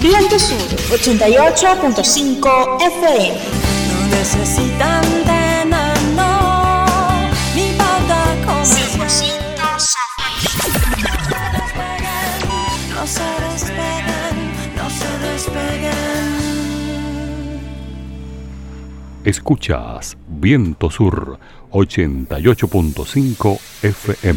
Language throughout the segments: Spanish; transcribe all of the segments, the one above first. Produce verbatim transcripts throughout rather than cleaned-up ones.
Viento Sur ochenta y ocho punto cinco F M. No necesitan antena, no, ni pauta con cien por ciento no se despeguen, no se despeguen. Escuchas Viento Sur ochenta y ocho punto cinco F M.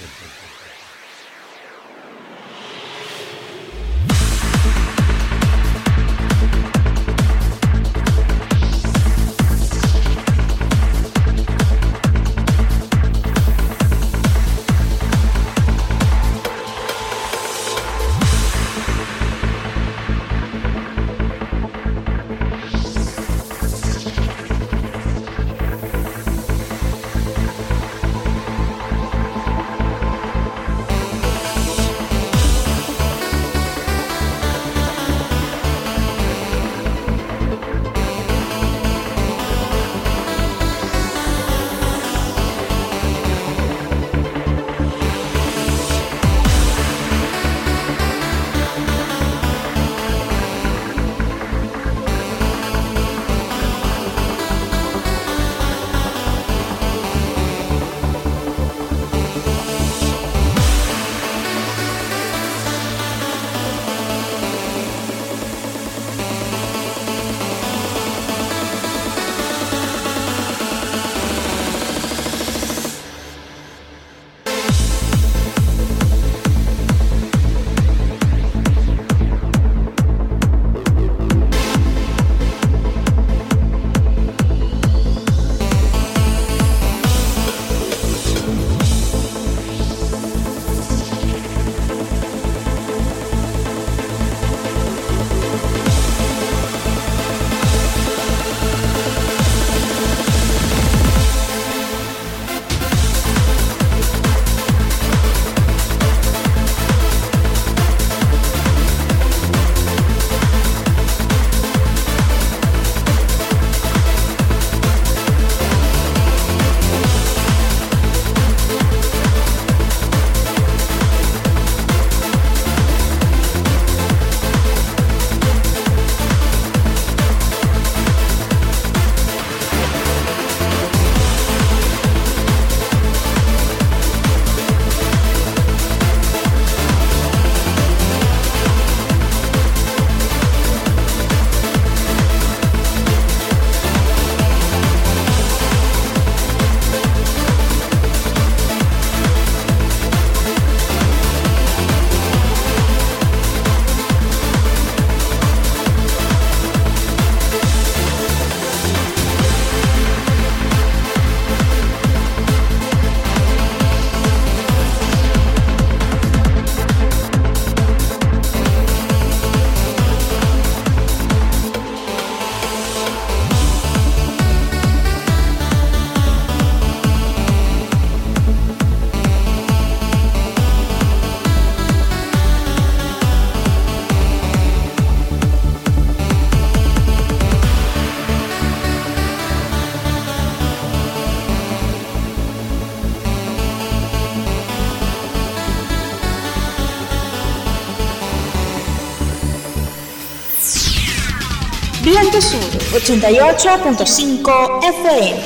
Viento Sur ochenta y ocho punto cinco F M.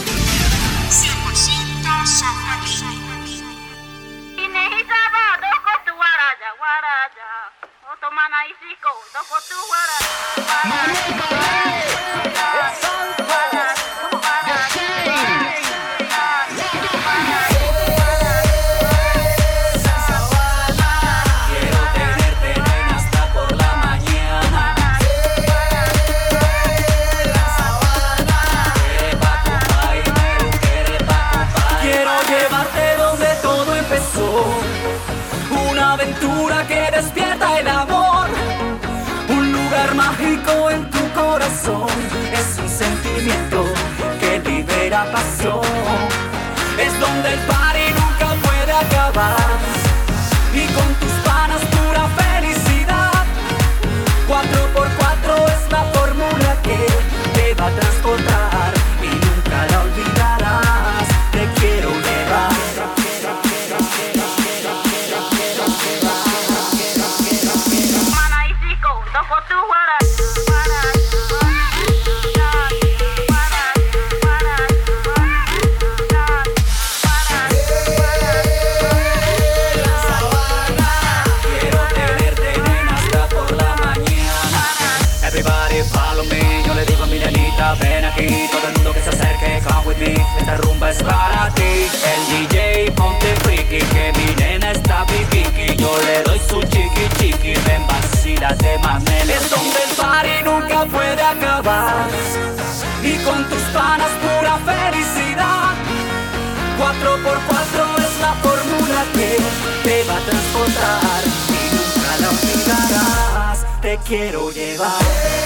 cien por ciento San Joaquín. Una aventura que despierta el amor, un lugar mágico en tu corazón. Es El D J ponte friki, que mi nena está piquiqui. Yo le doy su chiqui chiqui, ven vacílate más nena. Es donde el party nunca puede acabar, y con tus panas pura felicidad. Cuatro por cuatro es la fórmula que te va a transportar y nunca la olvidarás. Te quiero llevar.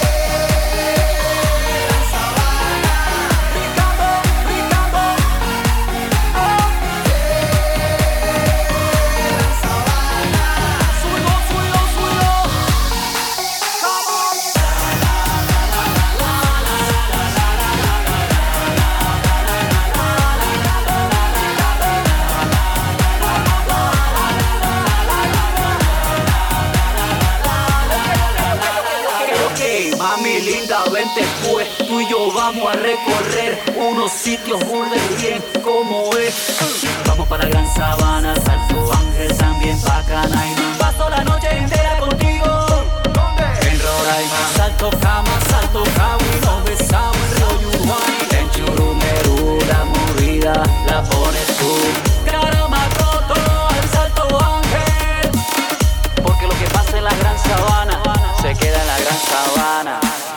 Vente pues, tú y yo vamos a recorrer unos sitios burdes bien como es. Vamos para la Gran Sabana, Salto Ángel, también pa' Canaima. Paso la noche entera contigo. ¿Dónde? En Roraima. Salto Cama, Salto Cabo y nos besamos en Río Uruguay. En Churumerú la movida la pones tú. Caramacoto al Salto Ángel, porque lo que pasa en la Gran Sabana se queda en la Gran Sabana.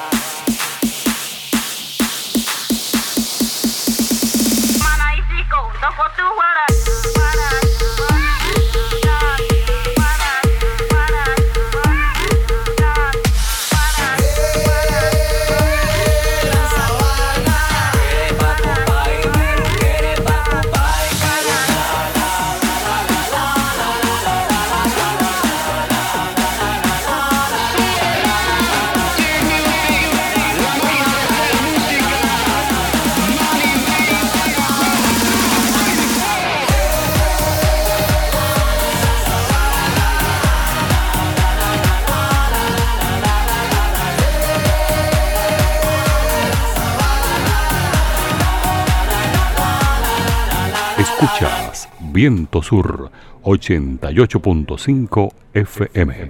Escuchas Viento Sur ochenta y ocho punto cinco F M.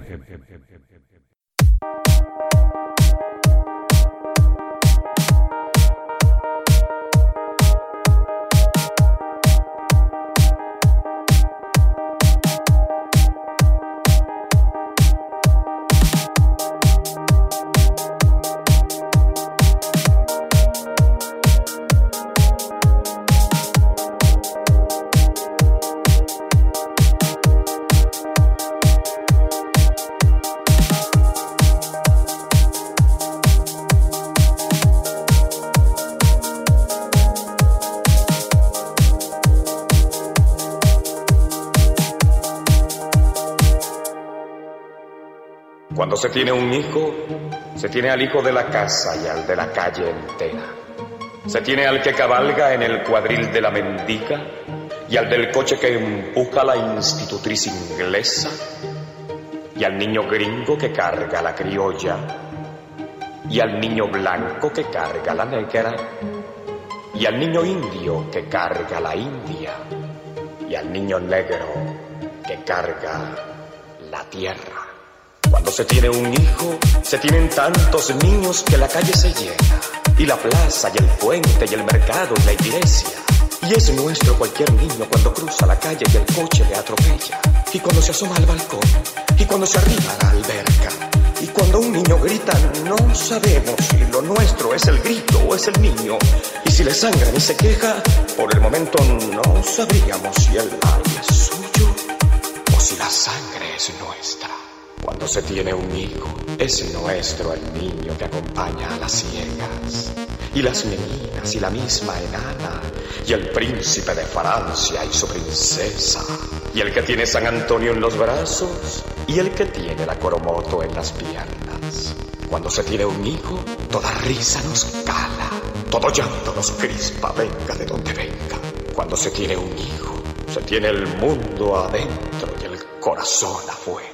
Cuando se tiene un hijo, se tiene al hijo de la casa y al de la calle entera. Se tiene al que cabalga en el cuadril de la mendiga y al del coche que empuja la institutriz inglesa, y al niño gringo que carga la criolla, y al niño blanco que carga la negra, y al niño indio que carga la india, y al niño negro que carga la tierra. Cuando se tiene un hijo, se tienen tantos niños que la calle se llena, y la plaza, y el puente, y el mercado, y la iglesia. Y es nuestro cualquier niño cuando cruza la calle y el coche le atropella, y cuando se asoma al balcón, y cuando se arrima a la alberca, y cuando un niño grita, no sabemos si lo nuestro es el grito o es el niño. Y si le sangran y se queja, por el momento no sabríamos si el ay es suyo o si la sangre es nuestra. Cuando se tiene un hijo, es nuestro el niño que acompaña a las ciegas, y las meninas, y la misma enana, y el príncipe de Francia y su princesa, y el que tiene San Antonio en los brazos, y el que tiene la Coromoto en las piernas. Cuando se tiene un hijo, toda risa nos cala, todo llanto nos crispa, venga de donde venga. Cuando se tiene un hijo, se tiene el mundo adentro y el corazón afuera.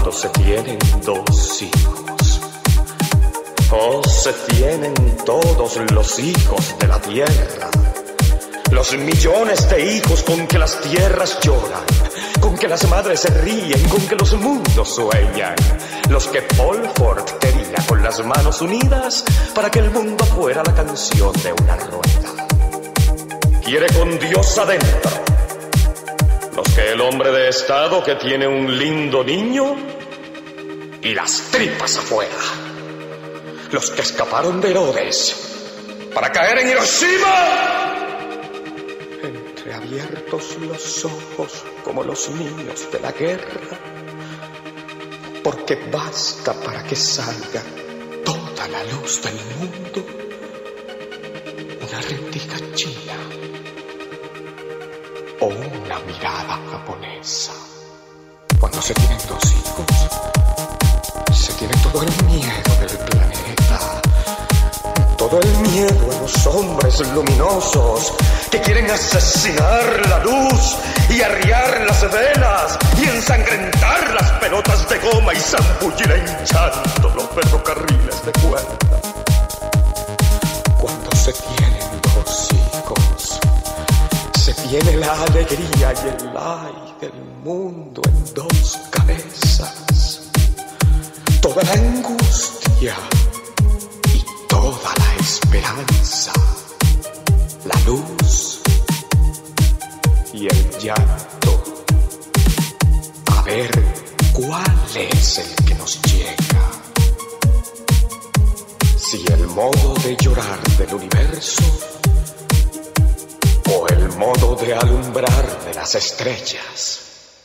cuando se tienen dos hijos. Oh, se tienen todos los hijos de la tierra. Los millones de hijos con que las tierras lloran, con que las madres se ríen, con que los mundos sueñan. Los que Paul Ford quería con las manos unidas para que el mundo fuera la canción de una rueda. Quiere con Dios adentro. Los que el hombre de estado que tiene un lindo niño y las tripas afuera. Los que escaparon de Herodes para caer en Hiroshima. Entreabiertos los ojos como los niños de la guerra, porque basta para que salga toda la luz del mundo una rendija china o una mirada japonesa. Cuando se tienen dos hijos, se tiene todo el miedo del planeta, todo el miedo a los hombres luminosos que quieren asesinar la luz y arriar las velas y ensangrentar las pelotas de goma y zambullir hinchando los ferrocarriles de cuerda. Cuando se tienen dos hijos, se tiene la alegría y el ay del mundo en dos cabezas, toda la angustia y toda la esperanza, la luz y el llanto, a ver cuál es el que nos llega. Si el modo de llorar del universo o el modo de alumbrar de las estrellas.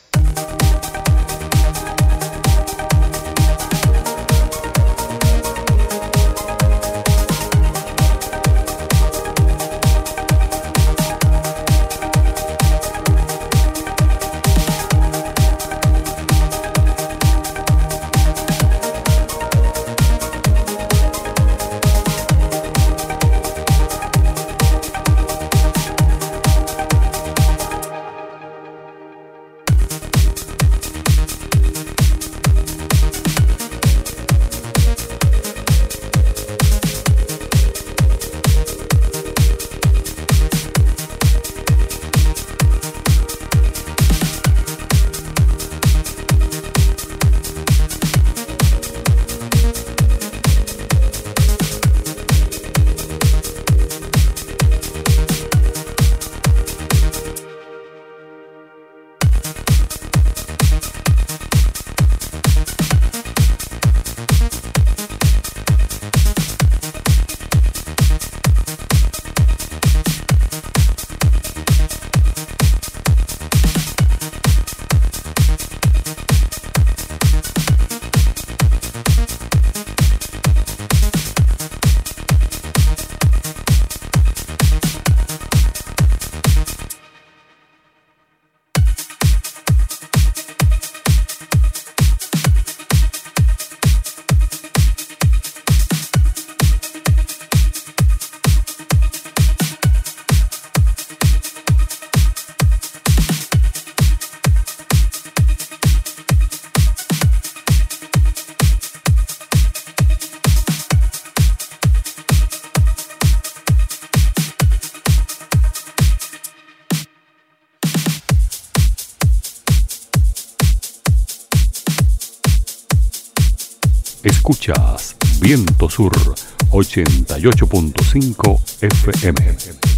Escuchas Viento Sur ochenta y ocho punto cinco F M.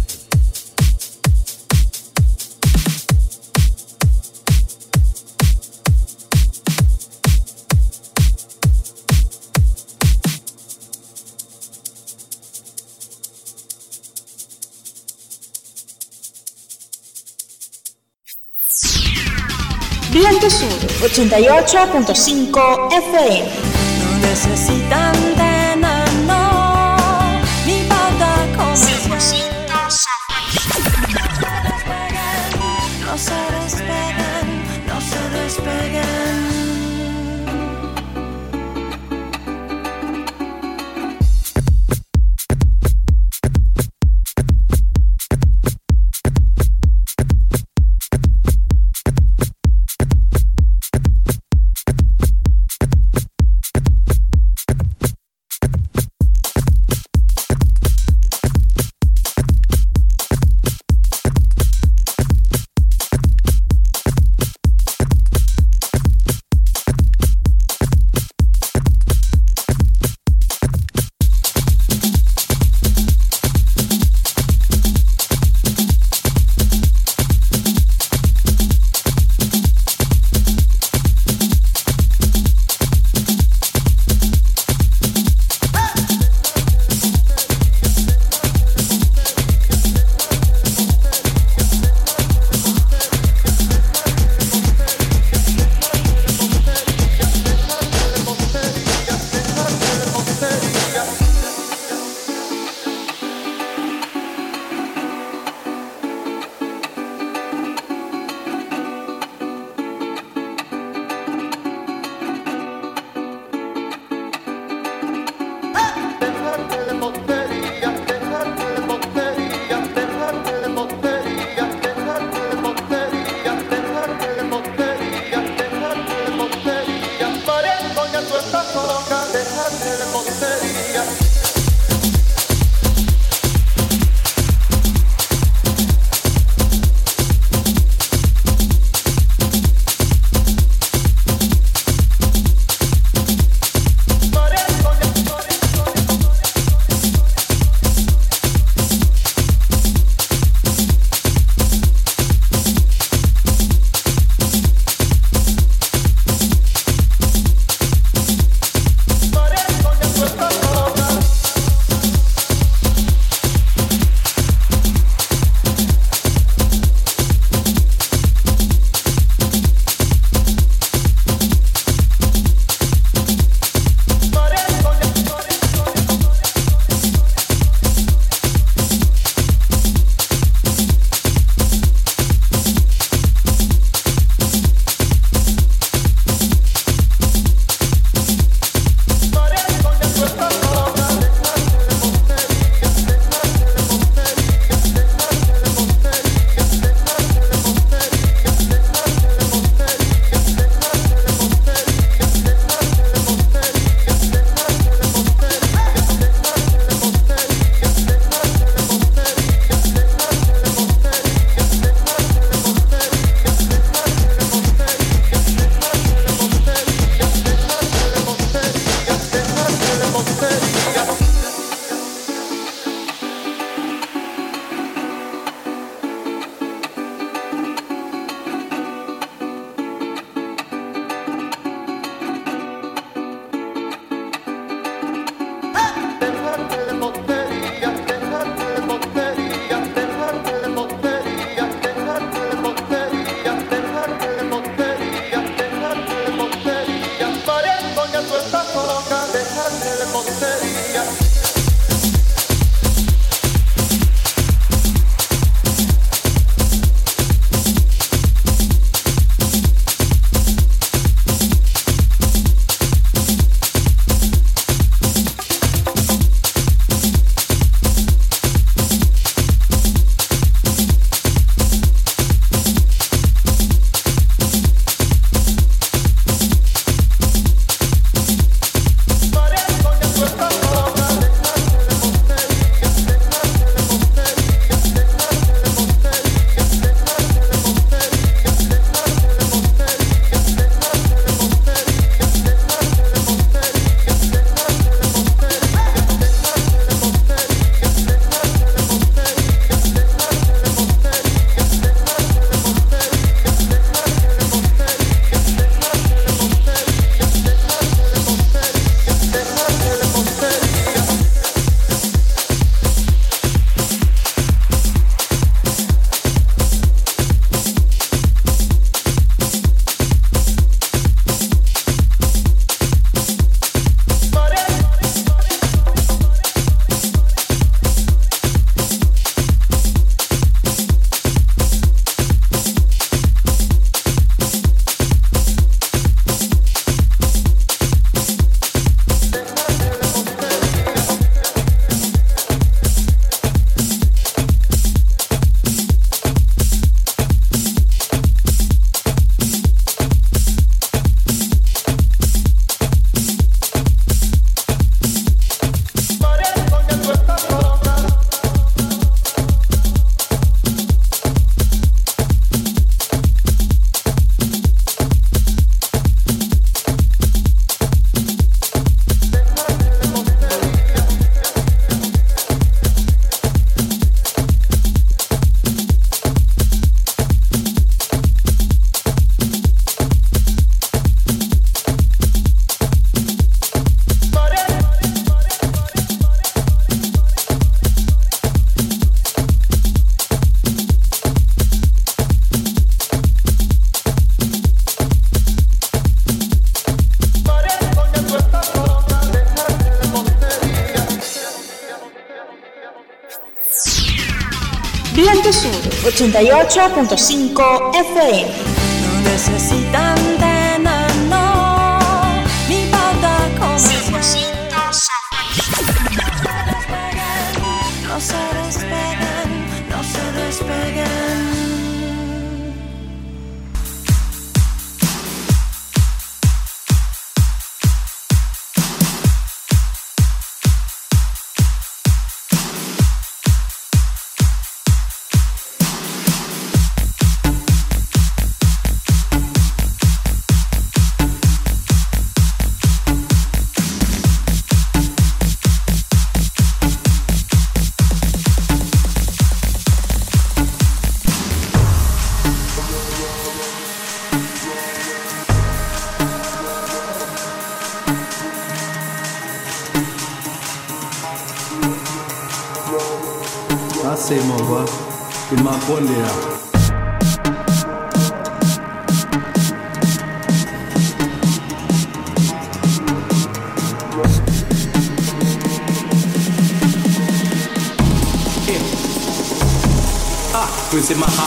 Viento Sur ochenta y ocho punto cinco F M. No necesitan de nada, no, ni pauta con cien por ciento no se despeguen, no se despeguen. Viento Sur ochenta y ocho punto cinco F M. No necesitan antena, no, ni pauta comercial. No se despeguen, no se despeguen. Asemova imapondera ah kwese maha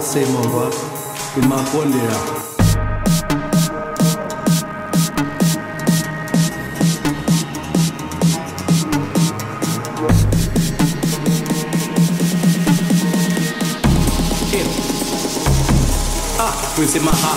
Asema wa imakondera. Ah, Quincy Maha.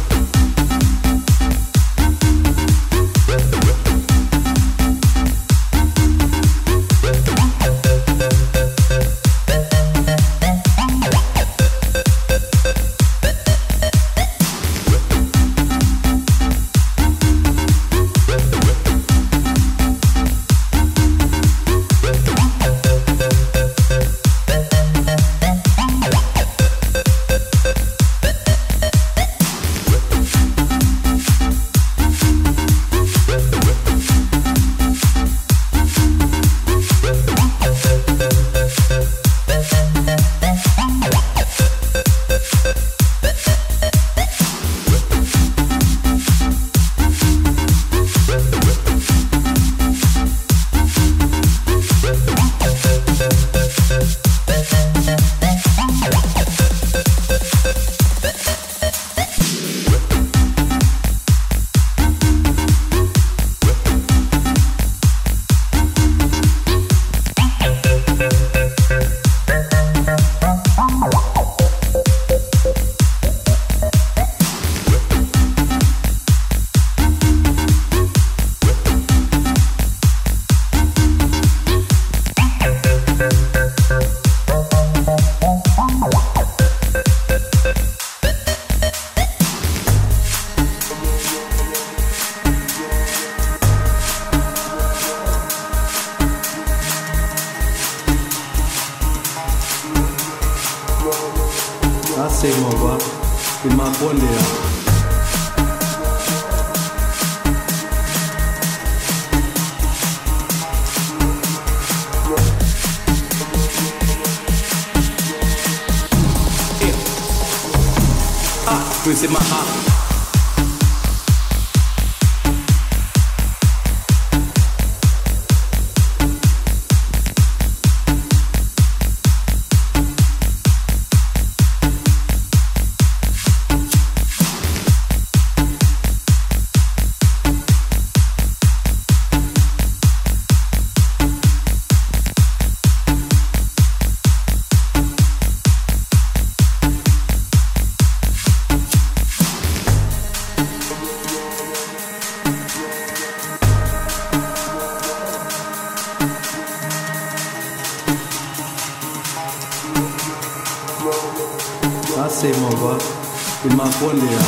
Asema wa imakondera. Ah, Quincy Maha. Asema wa imakondera.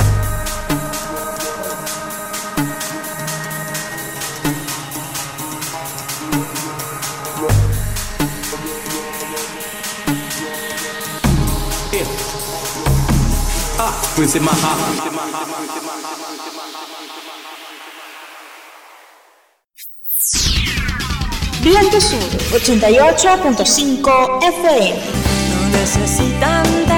Ah, Quincy Maha. Viento Sur ochenta y ocho punto cinco F M. No necesitan de